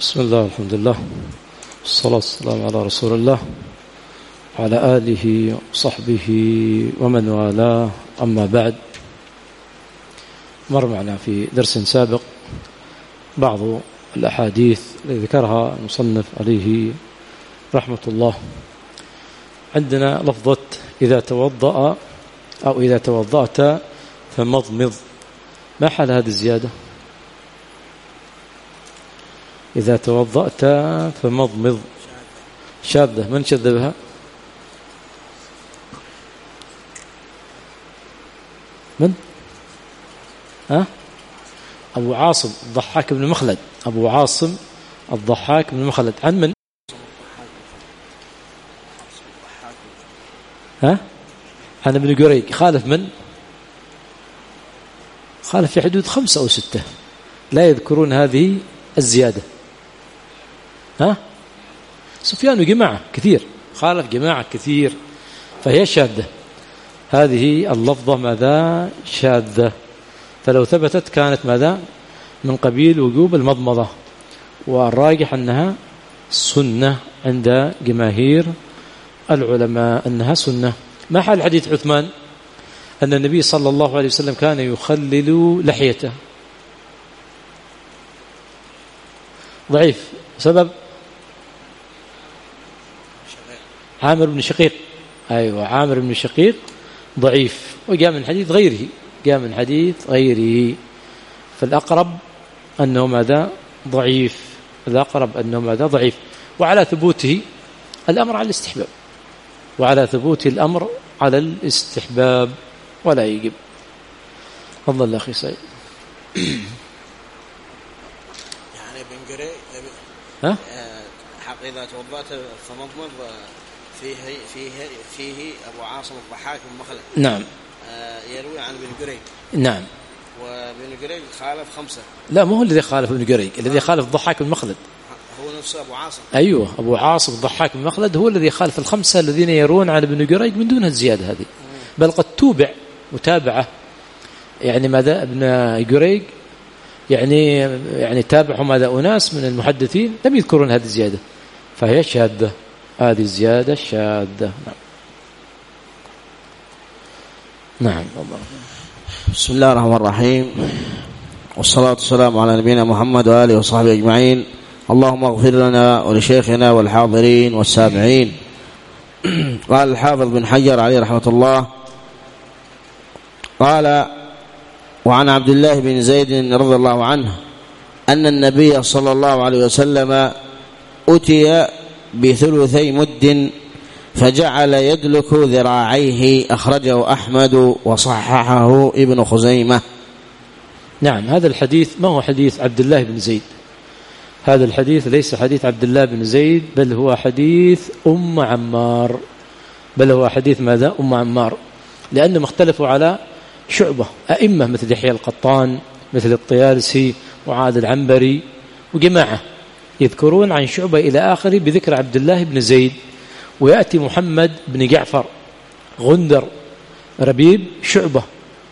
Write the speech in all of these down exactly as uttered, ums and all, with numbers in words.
بسم الله الحمد لله والصلاة والسلام على رسول الله وعلى آله وصحبه ومن والاه. أما بعد، مر معنا في درس سابق بعض الأحاديث التي ذكرها المصنف عليه رحمة الله. عندنا لفظة إذا توضأ أو إذا توضأت فمضمض. ما حال هذه الزيادة؟ إذا توضأت فمضمض شاذة. من شذبها؟ من؟ ها؟ أبو عاصم الضحاك بن مخلد. أبو عاصم الضحاك بن مخلد. عن من؟ ها؟ عن ابن جريج. خالف من؟ خالف في حدود خمسة أو ستة لا يذكرون هذه الزيادة. ها؟ سفيان وجماعة كثير، خالف جماعة كثير، فهي شاذة. هذه اللفظة ماذا؟ شاذة. فلو ثبتت كانت ماذا؟ من قبيل وجوب المضمضة، والراجح أنها سنة عند جماهير العلماء، أنها سنة. ما حال حديث عثمان أن النبي صلى الله عليه وسلم كان يخلل لحيته؟ ضعيف. سبب؟ عامر بن شقيق. أيوة، عامر بن شقيق ضعيف، وجاء من حديث غيره، جاء من حديث غيره. فالأقرب أنه ماذا؟ ضعيف. الأقرب أنه ماذا؟ ضعيف. وعلى ثبوته الأمر على الاستحباب، وعلى ثبوت الأمر على الاستحباب ولا يجب. تفضل الله أخي سعيد. ها؟ حق إذا توضأت فمضمض فيه فيه فيه أبو عاصم الضحاك بن مخلد. نعم. يروي عن ابن جريج. نعم. وابن جريج خالف خمسة. لا، مو هو الذي خالف ابن جريج، الذي خالف الضحاك بن مخلد هو نفسه أبو عاصم. أيوه، أبو عاصم الضحاك بن مخلد هو الذي خالف الخمسة الذين يرون عن ابن جريج من دون الزيادة هذه. بل قد توبع متابعة، يعني ماذا؟ ابن جريج يعني يعني تابعوا ماذا؟ أناس من المحدثين لم يذكرون هذه الزيادة، فهي شاذة. هذه الزيادة شاذة. نعم. نعم. بسم الله الرحمن الرحيم، والصلاة والسلام على نبينا محمد وآله وصحبه أجمعين. اللهم اغفر لنا ولشيخنا والحاضرين والسامعين. قال الحافظ بن حجر عليه رحمة الله، قال: وعن عبد الله بن زيد رضي الله عنه أن النبي صلى الله عليه وسلم أتي بثلثي مد فجعل يدلك ذراعيه. أخرجه أحمد وصححه ابن خزيمة. نعم. هذا الحديث ما هو حديث عبد الله بن زيد، هذا الحديث ليس حديث عبد الله بن زيد، بل هو حديث أم عمار، بل هو حديث ماذا؟ أم عمار، لأنهم اختلفوا على شعبة أئمة مثل يحيى القطان، مثل الطيالسي، وعاد العنبري، وجماعة يذكرون عن شعبة إلى آخره بذكر عبد الله بن زيد. ويأتي محمد بن جعفر، غندر، ربيب، شعبة،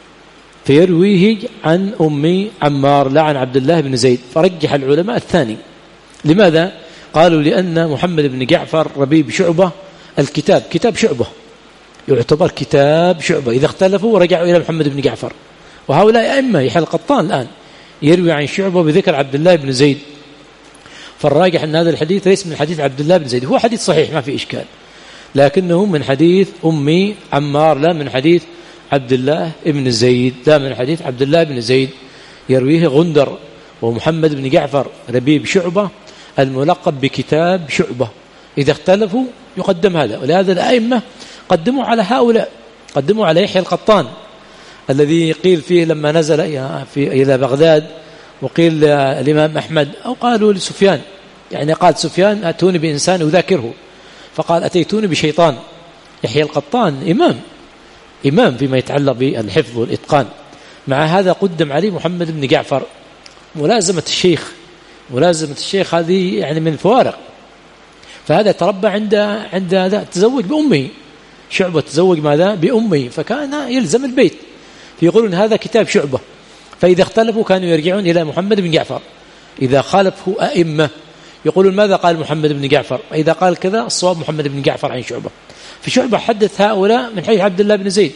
فيرويه عن أم عمار لا عن عبد الله بن زيد. فرجح العلماء الثاني. لماذا؟ قالوا لأن محمد بن جعفر، ربيب، شعبة، الكتاب كتاب شعبة، يعتبر كتاب شعبة. إذا اختلفوا رجعوا إلى محمد بن جعفر. وهؤلاء أئمة، يحيى القطان الآن يروي عن شعبة بذكر عبد الله بن زيد. فالراجح أن هذا الحديث ليس من حديث عبد الله بن زيد، هو حديث صحيح ما في إشكال، لكنه من حديث أم عمار لا من حديث عبد الله بن زيد، لا من حديث عبد الله بن زيد. يرويه غندر ومحمد بن جعفر ربيب شعبة، الملقب بكتاب شعبة. إذا اختلفوا يقدم هذا. ولهذا الأئمة قدموا على هؤلاء، قدموا على يحيى القطان الذي قيل فيه لما نزل في إلى بغداد، وقيل الإمام أحمد، أو قالوا لسفيان، يعني قال سفيان: أتوني بإنسان أذاكره، فقال: أتيتوني بشيطان. يحيى القطان إمام إمام فيما يتعلق بالحفظ والإتقان. مع هذا قدم عليه محمد بن جعفر. ملازمة الشيخ ملازمة الشيخ هذه يعني من الفوارق. فهذا تربى عند عند هذا، تزوج بأمه، شعبة تزوج ماذا؟ بأمه، فكان يلزم البيت. فيقولون هذا كتاب شعبة. فإذا اختلفوا كانوا يرجعون إلى محمد بن جعفر. إذا خالفه أئمة يقولون ماذا قال محمد بن جعفر؟ إذا قال كذا الصواب محمد بن جعفر عن شعبة. فشعبة حدث هؤلاء من حديث عبد الله بن زيد،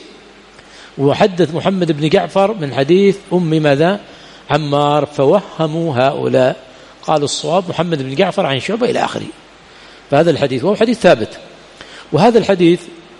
وحدث محمد بن جعفر من حديث أم ماذا؟ عمار، فوهموا هؤلاء، قالوا الصواب محمد بن جعفر عن شعبة إلى آخره. فهذا الحديث وهو حديث ثابت. وهذا الحديث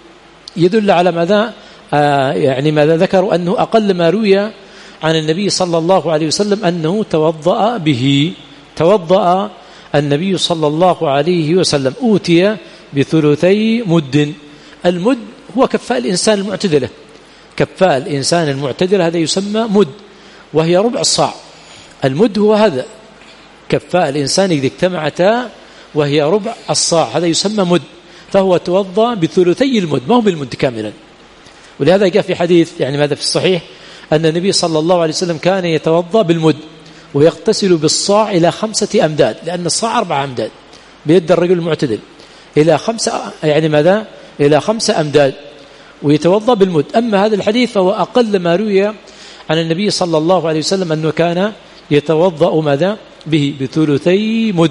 يدل على ماذا؟ آه يعني ماذا ذكروا أنه أقل ما روي عن النبي صلى الله عليه وسلم أنه توضأ به. توضأ النبي صلى الله عليه وسلم، أوتي بثلثي مد. المد هو كفاء الإنسان المعتدلة، كفاء الإنسان المعتدلة هذا يسمى مد، وهي ربع الصاع. المد هو هذا كفاء الإنسان إذا اجتمعتا وهي ربع الصاع، هذا يسمى مد. فهو توضأ بثلثي المد، ما هو بالمد كاملا. ولهذا جاء في حديث يعني ماذا في الصحيح أن النبي صلى الله عليه وسلم كان يتوضأ بالمد ويغتسل بالصاع إلى خمسة أمداد، لأن الصاع أربعة أمداد بيد الرجل المعتدل، إلى خمسة يعني ماذا؟ إلى خمسة أمداد، ويتوضأ بالمد. أما هذا الحديث فهو أقل ما روي عن النبي صلى الله عليه وسلم أنه كان يتوضأ ماذا؟ به بثلثي مد.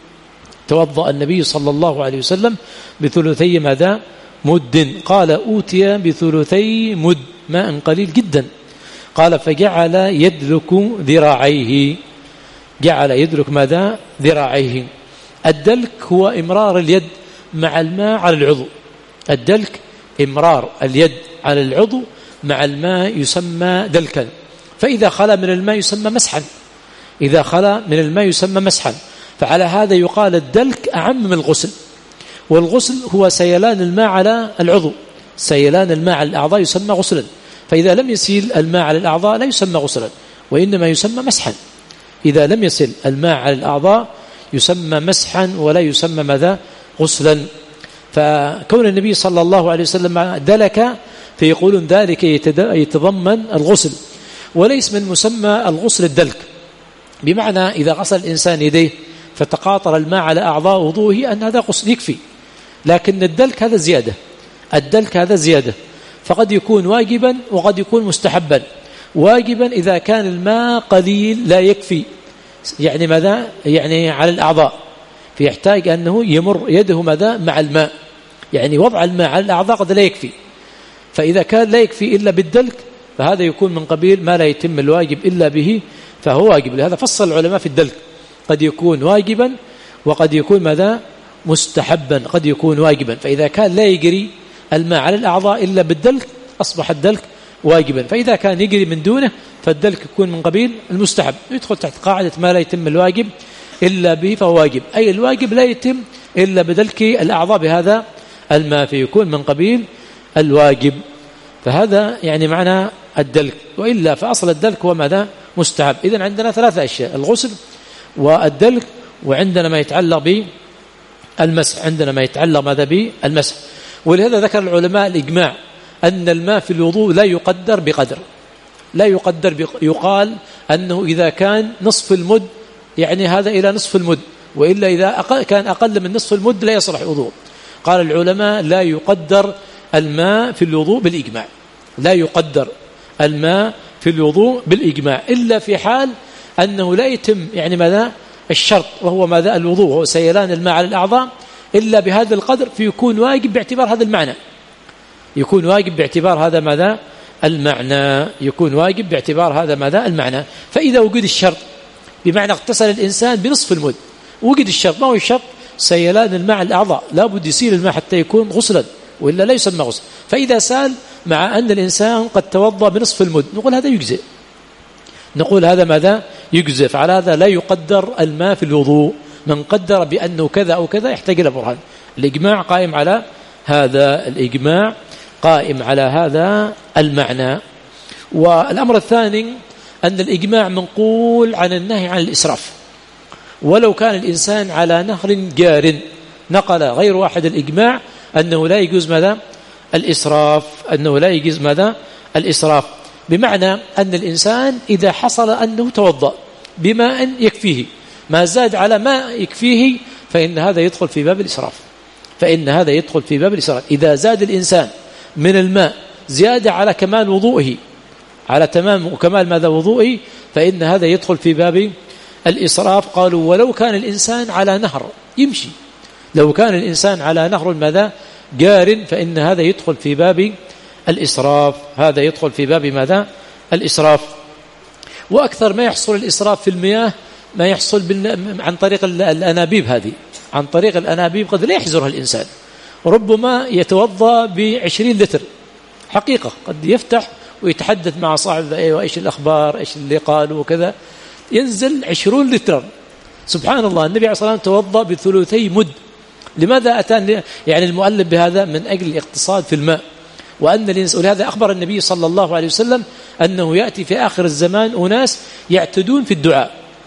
توضأ النبي صلى الله عليه وسلم بثلثي ماذا؟ مد. قال أوتي بثلثي مد، ماء قليل جدا. قال فجعل يدلك ذراعيه، جعل يدلك ماذا؟ ذراعيه. الدلك هو إمرار اليد مع الماء على العضو. الدلك إمرار اليد على العضو مع الماء يسمى دلكا. فإذا خلا من الماء يسمى مسحا، إذا خلا من الماء يسمى مسحا. فعلى هذا يقال الدلك أعم من الغسل. والغسل هو سيلان الماء على العضو، سيلان الماء على الأعضاء يسمى غسلا. فإذا لم يسيل الماء على الأعضاء لا يسمى غسلا، وإنما يسمى مسحا. إذا لم يسيل الماء على الأعضاء يسمى مسحا ولا يسمى ماذا؟ غسلا. فكون النبي صلى الله عليه وسلم دلك فيقولون ذلك يتضمن الغسل، وليس من مسمى الغسل الدلك. بمعنى إذا غسل الإنسان يديه فتقاطر الماء على أعضاء وضوءه أن هذا غسل يكفي، لكن الدلك هذا زيادة، الدلك هذا زيادة. فقد يكون واجبا وقد يكون مستحبا. واجبا إذا كان الماء قليل لا يكفي، يعني ماذا؟ يعني على الأعضاء، فيحتاج أنه يمر يده ماذا؟ مع الماء، يعني وضع الماء على الأعضاء قد لا يكفي. فإذا كان لا يكفي إلا بالدلك فهذا يكون من قبيل ما لا يتم الواجب إلا به، فهو واجب. لهذا فصل العلماء في الدلك، قد يكون واجبا وقد يكون ماذا؟ مستحبا، قد يكون واجبا. فإذا كان لا يجري الماء على الأعضاء إلا بالدلك أصبح الدلك واجبا. فإذا كان يجري من دونه فالدلك يكون من قبيل المستحب، يدخل تحت قاعدة ما لا يتم الواجب إلا به فهو واجب، أي الواجب لا يتم إلا بدلك الأعضاء بهذا الماء، فيكون من قبيل الواجب. فهذا يعني معنى الدلك، وإلا فأصل الدلك هو ماذا؟ مستحب. إذن عندنا ثلاثة أشياء: الغسل والدلك، وعندنا ما يتعلق بالمسح، عندنا ما يتعلق ماذا؟ بالمسح. ولهذا ذكر العلماء الإجماع أن الماء في الوضوء لا يقدر بقدر، لا يقدر بق... يقال أنه إذا كان نصف المد يعني هذا إلى نصف المد، وإلا إذا أقل كان أقل من نصف المد لا يصلح وضوء. قال العلماء لا يقدر الماء في الوضوء بالإجماع، لا يقدر الماء في الوضوء بالإجماع إلا في حال أنه لا يتم يعني ماذا؟ الشرط، وهو ماذا؟ الوضوء، وهو سيلان الماء على الأعضاء، إلا بهذا القدر فيكون واجب باعتبار هذا المعنى، يكون واجب باعتبار هذا ماذا؟ المعنى، يكون واجب باعتبار هذا ماذا؟ المعنى. فإذا وجد الشرط بمعنى اغتسل الإنسان بنصف المد، وجد الشرط، ما هو الشرط؟ سيلان الماء على الأعضاء، لا بد يسيل الماء حتى يكون غسلا، وإلا لا يسمى غسل. فإذا سال مع أن الإنسان قد توضأ بنصف المد نقول هذا يجزئ، نقول هذا ماذا؟ يجزئ. فعلى هذا لا يقدر الماء في الوضوء، من قدر بأنه كذا أو كذا يحتاج إلى برهان. الإجماع قائم على هذا، الإجماع قائم على هذا المعنى. والأمر الثاني أن الإجماع منقول عن النهي عن الإسراف، ولو كان الإنسان على نهر جار نقل غير واحد الإجماع أنه لا يجوز ماذا؟ الإسراف، أنه لا يجوز ماذا؟ الإسراف. بمعنى أن الإنسان إذا حصل أنه توضأ بماء يكفيه ما زاد على ماء يكفيه فإن هذا يدخل في باب الإسراف، فإن هذا يدخل في باب الإسراف. إذا زاد الإنسان من الماء زيادة على كمال وضوئه، على تمام وكمال ماذا؟ وضوئه، فإن هذا يدخل في باب الإسراف قالوا ولو كان الإنسان على نهر يمشي، لو كان الإنسان على نهر ماذا جار، فإن هذا يدخل في باب الإسراف، هذا يدخل في باب ماذا الإسراف. وأكثر ما يحصل الإسراف في المياه ما يحصل عن طريق الأنابيب، هذه عن طريق الأنابيب قد لا يحزرها الإنسان، ربما يتوضأ بعشرين لتر حقيقة، قد يفتح ويتحدث مع صاحب أيوة إيش الأخبار إيش اللي قالوا وكذا، ينزل عشرون لتر. سبحان الله، النبي عليه الصلاة والسلام توضأ بثلثي مد. لماذا أتى يعني المؤلف بهذا؟ من أجل الاقتصاد في الماء، وأن الإنسان، ولهذا أخبر النبي صلى الله عليه وسلم أنه يأتي في آخر الزمان أناس يعتدون في الدعاء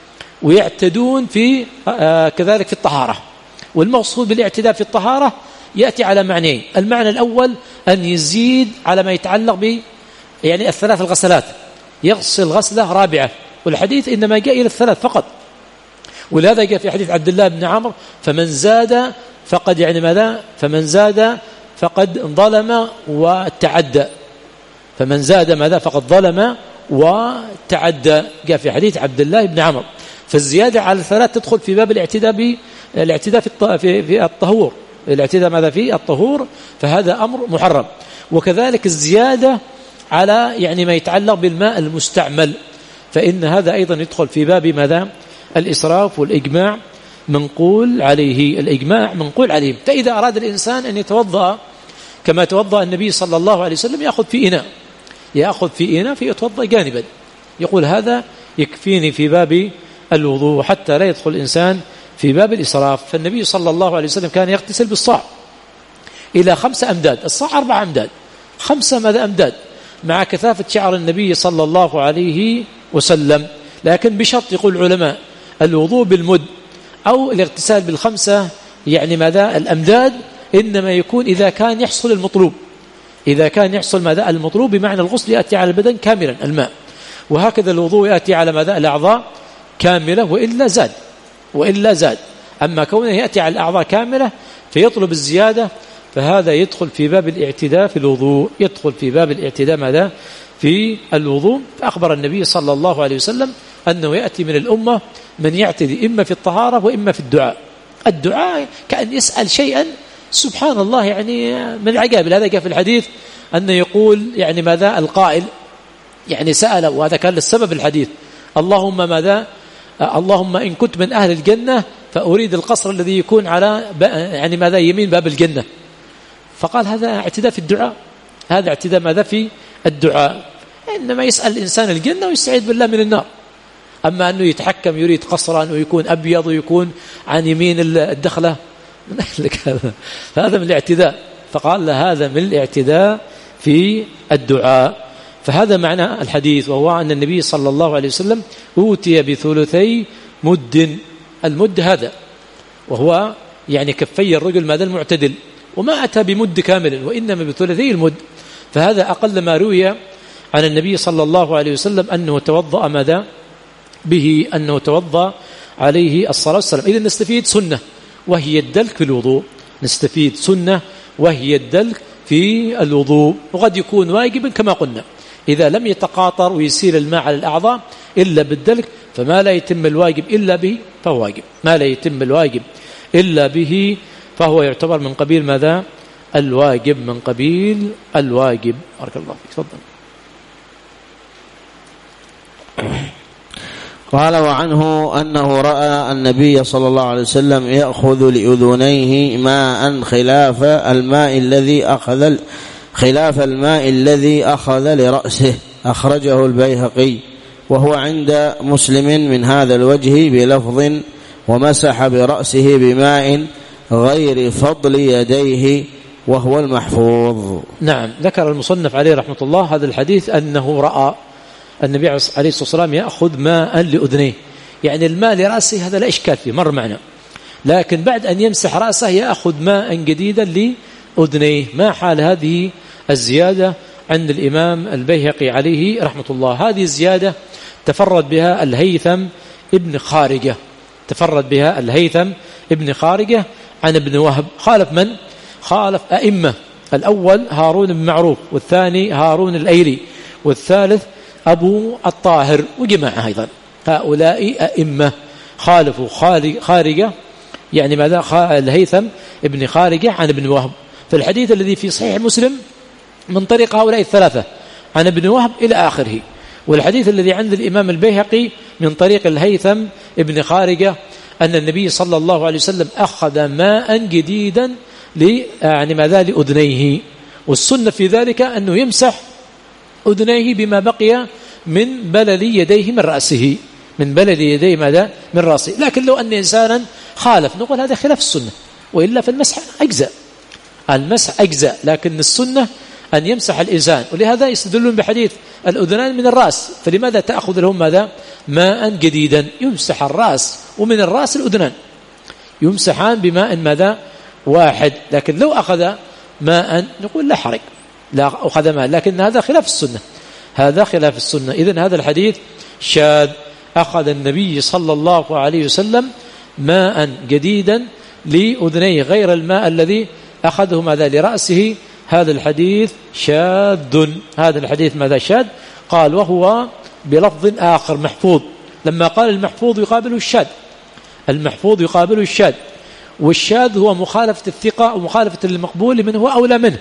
ويعتدون في آه كذلك في الطهارة. والمقصود بالاعتداء في الطهارة يأتي على معنيين: المعنى الأول أن يزيد على ما يتعلق ب يعني الثلاث الغسلات، يغسل غسلة رابعة، والحديث إنما جاء إلى الثلاث فقط. ولهذا جاء في حديث عبد الله بن عمرو: فمن زاد فقد يعني ماذا فمن زاد فقد ظلم وتعدى، فمن زاد ماذا فقد ظلم وتعدى، جاء في حديث عبد الله بن عمرو. فالزيادة على الثلاث تدخل في باب الاعتداء بالاعتداء في في الطهور، الاعتداء ماذا في الطهور، فهذا أمر محرم. وكذلك الزيادة على يعني ما يتعلق بالماء المستعمل، فإن هذا أيضا يدخل في باب ماذا الإسراف. والإجماع منقول عليه، الإجماع منقول عليه. فإذا أراد الإنسان أن يتوضأ كما توضأ النبي صلى الله عليه وسلم، يأخذ في إناء يأخذ في إناء فيتوضأ جانبا، يقول هذا يكفيني في باب الوضوء حتى لا يدخل الإنسان في باب الإسراف. فالنبي صلى الله عليه وسلم كان يغتسل بالصاع إلى خمسة أمداد، الصاع أربعة أمداد، خمسة ماذا أمداد، مع كثافة شعر النبي صلى الله عليه وسلم. لكن بشرط، يقول العلماء، الوضوء بالمد أو الاغتسال بالخمسة يعني ماذا الأمداد، إنما يكون إذا كان يحصل المطلوب، إذا كان يحصل ماذا المطلوب، بمعنى الغسل يأتي على البدن كاملا الماء، وهكذا الوضوء يأتي على ماذا الأعضاء كاملة، وإلا زاد وإلا زاد. أما كونه يأتي على الأعضاء كاملة فيطلب الزيادة، فهذا يدخل في باب الاعتداء في الوضوء، يدخل في باب الاعتداء ماذا في الوضوء. فأخبر النبي صلى الله عليه وسلم أنه يأتي من الأمة من يعتدي إما في الطهارة وإما في الدعاء. الدعاء كأن يسأل شيئا سبحان الله يعني من العجائب. هذا جاء في الحديث أنه يقول يعني ماذا القائل يعني سأل، وهذا كان للسبب الحديث: اللهم ماذا اللهم إن كنت من أهل الجنة فأريد القصر الذي يكون على يعني ماذا يمين باب الجنة. فقال هذا اعتداء في الدعاء، هذا اعتداء ماذا في الدعاء. إنما يسأل الإنسان الجنة ويستعيذ بالله من النار. أما أنه يتحكم يريد قصرا ويكون أبيض ويكون عن يمين الدخلة، فهذا من الاعتداء. فقال له هذا من الاعتداء في الدعاء. فهذا معنى الحديث، وهو أن النبي صلى الله عليه وسلم أوتي بثلثي مد. المد هذا وهو يعني كفي الرجل ماذا المعتدل، وما أتى بمد كامل وإنما بثلثي المد. فهذا أقل ما روي عن النبي صلى الله عليه وسلم أنه توضأ ماذا به، أنه توضأ عليه الصلاة والسلام. إذن نستفيد سنة وهي الدلك في الوضوء، نستفيد سنة وهي الدلك في الوضوء. وقد يكون واجبا كما قلنا إذا لم يتقاطر ويسيل الماء على الأعضاء إلا بالدلك، فما لا يتم الواجب إلا به فهو واجب، ما لا يتم الواجب إلا به فهو يعتبر من قبيل ماذا الواجب، من قبيل الواجب. بارك الله فيك. تفضل. قال: وعنه أنه رأى النبي صلى الله عليه وسلم يأخذ لأذنيه ماء خلاف الماء الذي أخذ خلاف الماء الذي أخذ لرأسه، أخرجه البيهقي، وهو عند مسلم من هذا الوجه بلفظ: ومسح برأسه بماء غير فضل يديه، وهو المحفوظ. نعم، ذكر المصنف عليه رحمة الله هذا الحديث أنه رأى النبي عليه الصلاة والسلام يأخذ ماء لأذنيه، يعني الماء لرأسه هذا لا إشكال فيه، مر معنا. لكن بعد أن يمسح رأسه يأخذ ماء جديدا لأذنيه. ما حال هذه الزيادة عند الإمام البيهقي عليه رحمة الله؟ هذه الزيادة تفرد بها الهيثم ابن خارجة، تفرد بها الهيثم ابن خارجة عن ابن وهب. خالف من؟ خالف أئمة: الأول هارون بن معروف، والثاني هارون الأيلي، والثالث أبو الطاهر، وجماعة أيضا. هؤلاء أئمة خالفوا خارجة يعني ماذا الهيثم ابن خارجة عن ابن وهب. فالحديث الذي في صحيح مسلم من طريق هؤلاء الثلاثة عن ابن وهب إلى آخره، والحديث الذي عند الإمام البيهقي من طريق الهيثم ابن خارجة أن النبي صلى الله عليه وسلم أخذ ماء جديدا يعني ماذا لأذنيه، والسنة في ذلك أنه يمسح أذنيه بما بقي من بلل يديه من رأسه، من بلل يديه ماذا من رأسه. لكن لو أن إنسانا خالف نقول هذا خلاف السنة، وإلا فالمسح أجزاء، المسح أجزاء، لكن السنة أن يمسح الإنسان. ولهذا يستدلون بحديث الأذنان من الرأس، فلماذا تأخذ لهم ماذا ماء جديدا؟ يمسح الرأس ومن الرأس الأذنان يمسحان بماء ماذا واحد. لكن لو أخذ ماء نقول لا حرج، لا أخذ ماء، لكن هذا خلاف السنة، هذا خلاف السنة. إذن هذا الحديث شاذ. أخذ النبي صلى الله عليه وسلم ماء جديدا لأذنيه غير الماء الذي أخذه ماذا لرأسه. هذا الحديث شاذ، هذا الحديث ماذا شاذ؟ قال وهو بلفظ آخر محفوظ. لما قال المحفوظ يقابله الشاذ، المحفوظ يقابله الشاذ، والشاذ هو مخالفة الثقة ومخالفة المقبول من هو أولى منه.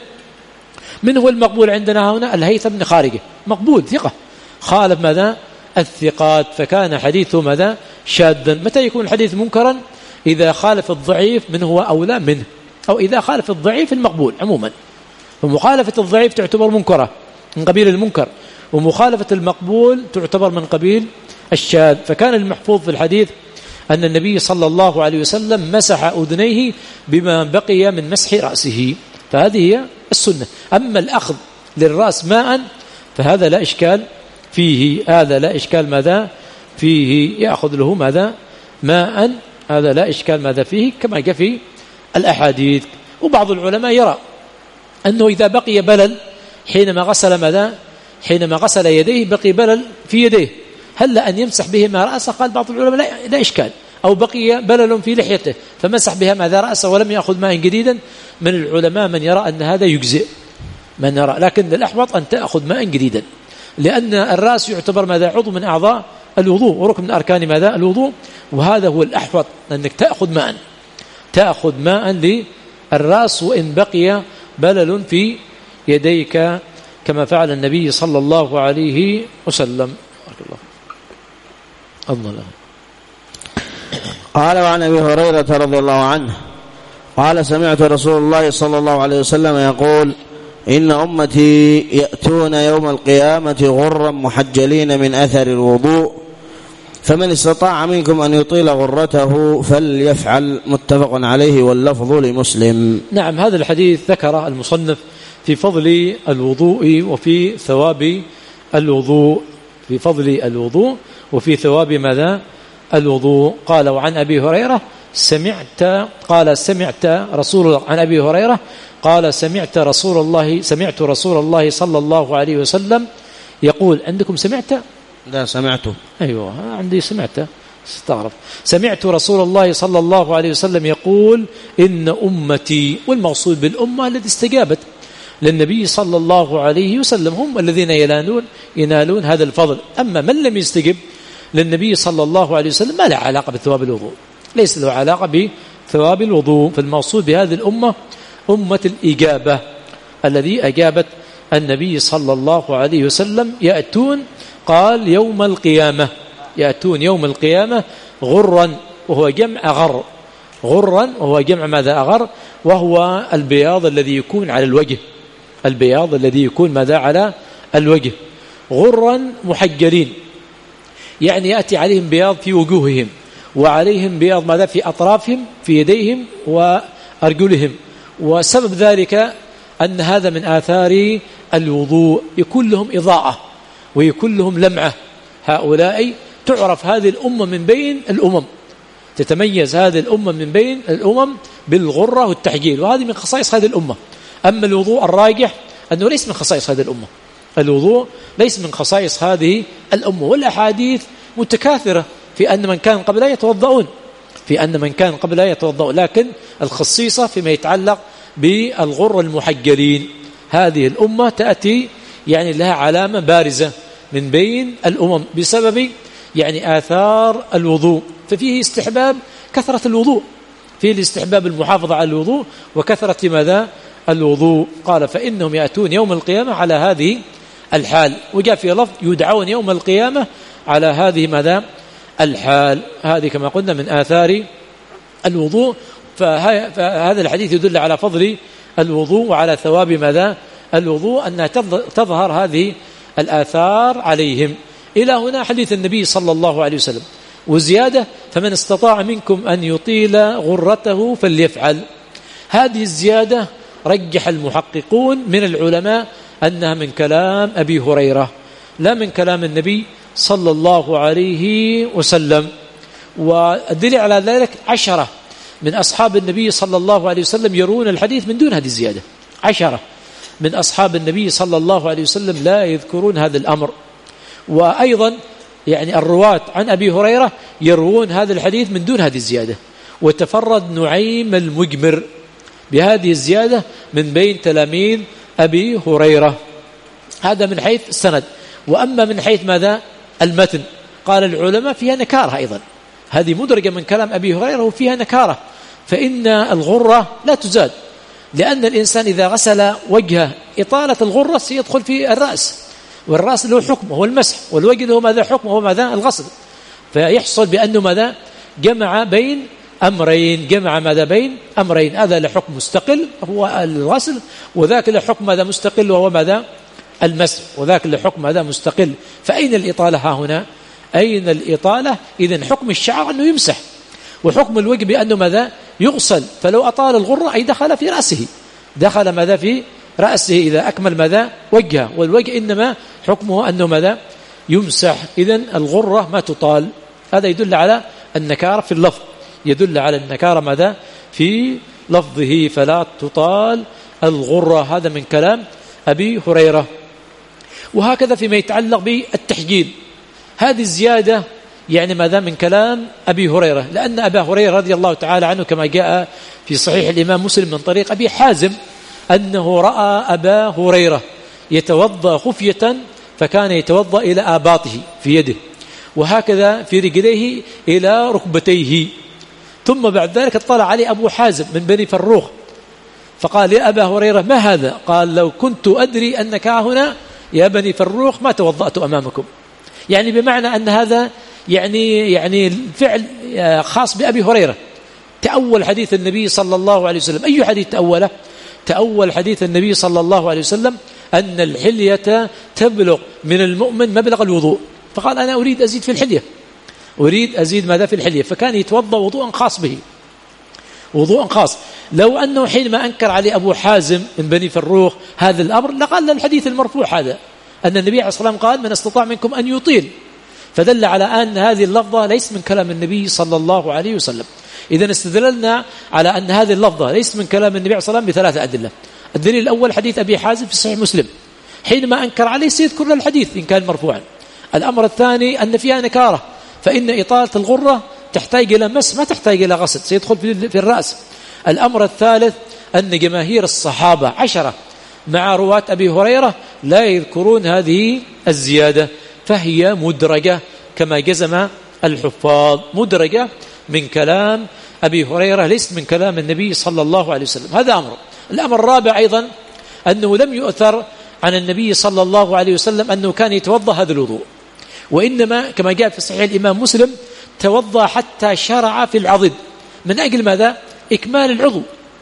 من هو المقبول عندنا هنا؟ الهيثم بن خارجة مقبول ثقة، خالف ماذا الثقات، فكان حديثه ماذا شاذا. متى يكون الحديث منكرا؟ إذا خالف الضعيف من هو أولى منه، أو إذا خالف الضعيف المقبول عموما. ومخالفة الضعيف تعتبر منكرة من قبيل المنكر، ومخالفة المقبول تعتبر من قبيل الشاذ. فكان المحفوظ في الحديث أن النبي صلى الله عليه وسلم مسح أذنيه بما بقي من مسح رأسه، فهذه هي السنة. أما الأخذ للرأس ماء فهذا لا إشكال فيه، هذا لا إشكال ماذا فيه، يأخذ له ماذا ماء، هذا لا إشكال ماذا فيه كما جاء في الأحاديث. وبعض العلماء يرى أنه إذا بقي بلل حينما غسل ماذا حينما غسل يديه بقي بلل في يديه، هل أن يمسح بهما رأسه؟ قال بعض العلماء لا, لا إشكال. أو بقي بلل في لحيته فمسح بها ماذا رأسه ولم يأخذ ماء جديدا، من العلماء من يرى أن هذا يجزئ، من يرى، لكن الأحوط أن تأخذ ماء جديدا، لأن الرأس يعتبر ماذا عضو من أعضاء الوضوء وركن من أركان ماذا الوضوء، وهذا هو الأحوط أنك تأخذ ماء تأخذ ماء للرأس وإن بقي بلل في يديك كما فعل النبي صلى الله عليه وسلم. الله. قال وعن أبي هريرة رضي الله عنه قال سمعت رسول الله صلى الله عليه وسلم يقول إن أمتي يأتون يوم القيامة غرا محجلين من أثر الوضوء فمن استطاع منكم أن يطيل غرته فليفعل، متفق عليه واللفظ لمسلم. نعم، هذا الحديث ذكر المصنف في فضل الوضوء وفي ثواب الوضوء، في فضل الوضوء وفي ثواب ماذا الوضوء. قال وعن أبي هريرة سمعت قال سمعت رسول الله عن أبي هريرة قال سمعت رسول الله سمعت رسول الله صلى الله عليه وسلم يقول. عندكم سمعت؟ لا سمعته. أيوة عندي سمعت، استغرب. سمعت رسول الله صلى الله عليه وسلم يقول إن أمتي، والمقصود بالأمة التي استجابت للنبي صلى الله عليه وسلم هم الذين ينالون ينالون هذا الفضل. أما من لم يستجب للنبي صلى الله عليه وسلم ما له علاقة بثواب الوضوء، ليس له علاقة بثواب الوضوء. فالمقصود بهذه الأمة أمة الإجابة الذي أجابت النبي صلى الله عليه وسلم. يأتون قال يوم القيامة، يأتون يوم القيامة غرا، وهو جمع أغر، غرا وهو جمع ماذا أغر، وهو البياض الذي يكون على الوجه، البياض الذي يكون ماذا على الوجه. غرا محجلين يعني يأتي عليهم بياض في وجوههم، وعليهم بياض ماذا في أطرافهم في يديهم وأرجلهم. وسبب ذلك أن هذا من آثار الوضوء، يكون لهم إضاءة ويكون لهم لمعة. هؤلاء تعرف هذه الأمة من بين الأمم، تتميز هذه الأمة من بين الأمم بالغرة والتحجيل، وهذه من خصائص هذه الأمة. أما الوضوء الراجح أنه ليس من خصائص هذه الأمة، الوضوء ليس من خصائص هذه الأمة. والأحاديث متكاثرة في أن من كان قبلها يتوضؤون، في أن من كان قبلها يتوضؤون، لكن الخصيصة فيما يتعلق بالغر المحجلين. هذه الأمة تأتي يعني لها علامة بارزة من بين الأمم بسبب يعني آثار الوضوء ففيه استحباب كثرة الوضوء، فيه الاستحباب المحافظة على الوضوء وكثرة ماذا؟ الوضوء. قال فإنهم يأتون يوم القيامة على هذه الحال، وجاء في لفظ يدعون يوم القيامة على هذه ماذا؟ الحال. هذه كما قلنا من آثار الوضوء، فهذا الحديث يدل على فضل الوضوء وعلى ثواب ماذا؟ الوضوء، أنها تظهر هذه الآثار عليهم. إلى هنا حديث النبي صلى الله عليه وسلم. وزيادة فمن استطاع منكم أن يطيل غرته فليفعل. هذه الزيادة رجح المحققون من العلماء أنها من كلام أبي هريرة لا من كلام النبي صلى الله عليه وسلم. والدليل على ذلك عشرة من أصحاب النبي صلى الله عليه وسلم يرون الحديث من دون هذه الزيادة. عشرة من أصحاب النبي صلى الله عليه وسلم لا يذكرون هذا الأمر. وأيضا يعني الرواة عن أبي هريرة يروون هذا الحديث من دون هذه الزيادة. وتفرد نعيم المجمر بهذه الزيادة من بين تلاميذ أبي هريرة. هذا من حيث السند. وأما من حيث ماذا؟ المتن، قال العلماء فيها نكارة أيضا. هذه مدرجة من كلام أبي هريرة وفيها نكارة، فإن الغرة لا تزاد، لأن الإنسان إذا غسل وجهه إطالة الغرة سيدخل في الرأس، والرأس له حكم هو المسح، والوجه له ماذا حكم هو ماذا الغسل. فيحصل بأنه ماذا جمع بين أمرين، جمع ماذا بين أمرين، هذا له حكم مستقل هو الغسل، وذاك له حكم ماذا مستقل وهو ماذا المسح، وذاك له حكم ماذا مستقل. فأين الإطالة ها هنا؟ أين الإطالة؟ إذن حكم الشعر أنه يمسح، وحكم الوجه بأنه ماذا يغسل. فلو أطال الغرة أي دخل في رأسه، دخل ماذا في رأسه إذا أكمل ماذا وجهه، والوجه إنما حكمه أنه ماذا يمسح. إذن الغرة ما تطال. هذا يدل على النكارة في اللفظ، يدل على النكارة ماذا في لفظه، فلا تطال الغرة. هذا من كلام أبي هريرة. وهكذا فيما يتعلق بالتحجيل، هذه الزيادة يعني ماذا من كلام أبي هريرة، لأن أبا هريرة رضي الله تعالى عنه كما جاء في صحيح الإمام مسلم من طريق أبي حازم أنه رأى أبا هريرة يتوضأ خفية، فكان يتوضأ إلى آباطه في يده، وهكذا في رجليه إلى ركبتيه. ثم بعد ذلك اطلع عليه أبو حازم من بني فروخ فقال يا أبا هريرة ما هذا؟ قال لو كنت أدري أنك هنا يا بني فروخ ما توضأت أمامكم. يعني بمعنى أن هذا يعني يعني الفعل خاص بأبي هريرة. تأول حديث النبي صلى الله عليه وسلم. أي حديث تأوله؟ تأول حديث النبي صلى الله عليه وسلم أن الحلية تبلغ من المؤمن مبلغ الوضوء، فقال أنا أريد أزيد في الحلية، أريد أزيد ماذا في الحلية، فكان يتوضأ وضوءا خاص به، وضوءا خاص. لو أنه حينما أنكر عليه أبو حازم من بني فروخ هذا الأمر لقال الحديث المرفوع هذا أن النبي عليه الصلاة والسلام قال من استطاع منكم أن يطيل، فدل على أن هذه اللفظة ليس من كلام النبي صلى الله عليه وسلم. إذن استدللنا على أن هذه اللفظة ليس من كلام النبي عليه الصلاة والسلام بثلاثة أدلة. الدليل الأول حديث أبي حازم في صحيح مسلم حينما أنكر عليه سيذكر له الحديث إن كان مرفوعا. الأمر الثاني أن فيها نكارة، فإن إطالة الغرة تحتاج إلى مس ما تحتاج إلى غسل، سيدخل في الرأس. الأمر الثالث أن جماهير الصحابة عشرة مع رواة أبي هريرة لا يذكرون هذه الزيادة، فهي مدرجة كما جزم الحفاظ، مدرجة من كلام أبي هريرة ليس من كلام النبي صلى الله عليه وسلم. هذا أمر. الأمر الرابع أيضا أنه لم يؤثر عن النبي صلى الله عليه وسلم أنه كان يتوضأ هذا الوضوء، وإنما كما جاء في صحيح الإمام مسلم توضأ حتى شرع في العضد. من أجل ماذا؟ إكمال العضو،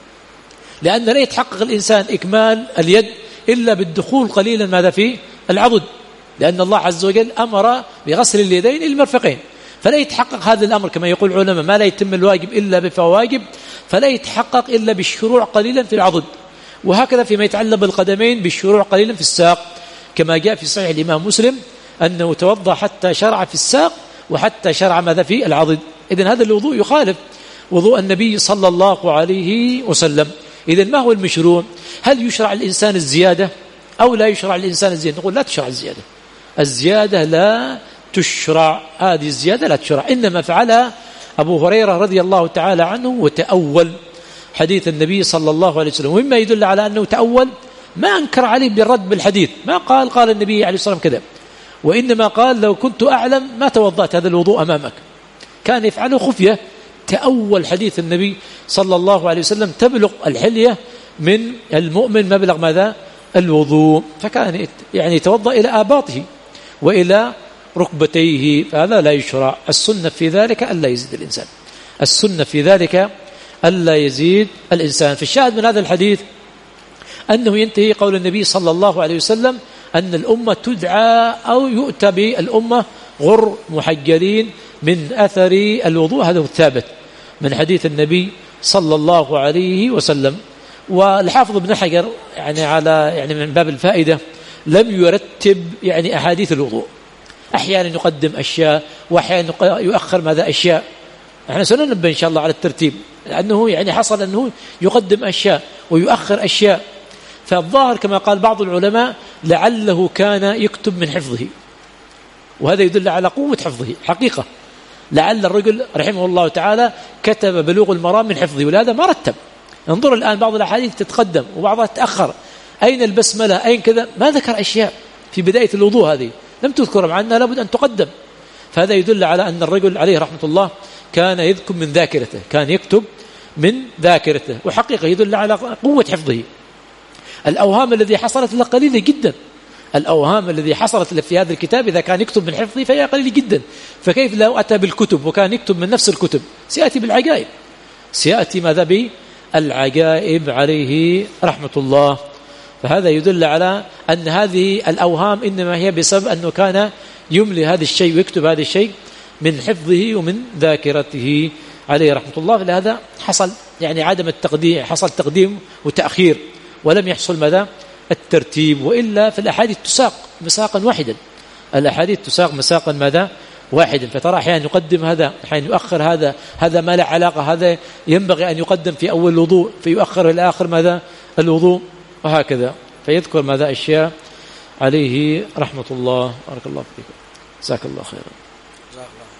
لأن لا يتحقق الإنسان إكمال اليد إلا بالدخول قليلا ماذا في العضد، لأن الله عز وجل أمر بغسل اليدين المرفقين، فلا يتحقق هذا الأمر كما يقول العلماء ما لا يتم الواجب إلا بفواجب، فلا يتحقق إلا بالشروع قليلا في العضد. وهكذا فيما يتعلق بالقدمين بالشروع قليلا في الساق، كما جاء في صحيح الإمام مسلم أنه توضأ حتى شرع في الساق وحتى شرع ماذا في العضد. إذن هذا الوضوء يخالف وضوء النبي صلى الله عليه وسلم. إذن ما هو المشروع؟ هل يشرع الإنسان الزيادة أو لا يشرع الإنسان الزيادة؟ نقول لا تشرع الزيادة، الزيادة لا تشرع، هذه الزيادة لا تشرع، إنما فعلها أبو هريرة رضي الله تعالى عنه وتأول حديث النبي صلى الله عليه وسلم. ومما يدل على أنه تأول ما أنكر عليه بالرد بالحديث، ما قال قال النبي عليه الصلاة والسلام كذا، وإنما قال لو كنت أعلم ما توضأت هذا الوضوء أمامك، كان يفعله خفية. تأول حديث النبي صلى الله عليه وسلم تبلغ الحلية من المؤمن مبلغ ماذا؟ الوضوء. فكان يعني يتوضأ إلى آباطه وإلى ركبتيه، فهذا لا يشرع. السنة في ذلك ألا يزيد الإنسان، السنة في ذلك ألا يزيد الإنسان. في الشاهد من هذا الحديث أنه ينتهي قول النبي صلى الله عليه وسلم أن الأمة تدعى أو يؤتى بالأمة غر محجلين من أثر الوضوء. هذا الثابت من حديث النبي صلى الله عليه وسلم. والحافظ ابن حجر يعني على يعني من باب الفائدة لم يرتب يعني أحاديث الوضوء، أحيانا يقدم أشياء وأحيانا يؤخر ماذا أشياء. احنا سننبه إن شاء الله على الترتيب، لأنه يعني حصل أنه يقدم أشياء ويؤخر أشياء. فالظاهر كما قال بعض العلماء لعله كان يكتب من حفظه، وهذا يدل على قوة حفظه حقيقة. لعل الرجل رحمه الله تعالى كتب بلوغ المرام من حفظه، ولهذا ما رتب. انظر الآن بعض الأحاديث تتقدم وبعضها تتأخر، أين البسملة أين كذا، ما ذكر أشياء في بداية الوضوء هذه لم تذكر، مع أنها لابد أن تقدم. فهذا يدل على أن الرجل عليه رحمة الله كان يذكر من ذاكرته، كان يكتب من ذاكرته، وحقيقة يدل على قوة حفظه. الأوهام الذي حصلت له قليلة جدا، الأوهام الذي حصلت له في هذا الكتاب إذا كان يكتب من حفظه فهي قليلة جدا، فكيف لو أتى بالكتب وكان يكتب من نفس الكتب؟ سيأتي بالعجائب، سيأتي ماذا بالعجائب عليه رحمة الله. فهذا يدل على أن هذه الأوهام إنما هي بسبب أنه كان يملي هذا الشيء ويكتب هذا الشيء من حفظه ومن ذاكرته عليه رحمة الله. فلهذا حصل يعني عدم التقديم، حصل تقديم وتأخير، ولم يحصل ماذا الترتيب. وإلا في الأحاديث تساق مساقا واحدا، الأحاديث تساق مساقا ماذا واحدا. فترى أحيانا يقدم هذا، أحيانا يؤخر هذا، هذا ما له علاقة، هذا ينبغي أن يقدم في أول الوضوء فيؤخر إلى آخر ماذا الوضوء، وهكذا. فيذكر ماذا أشياء عليه رحمة الله. بارك الله فيكم، جزاك الله خيرا.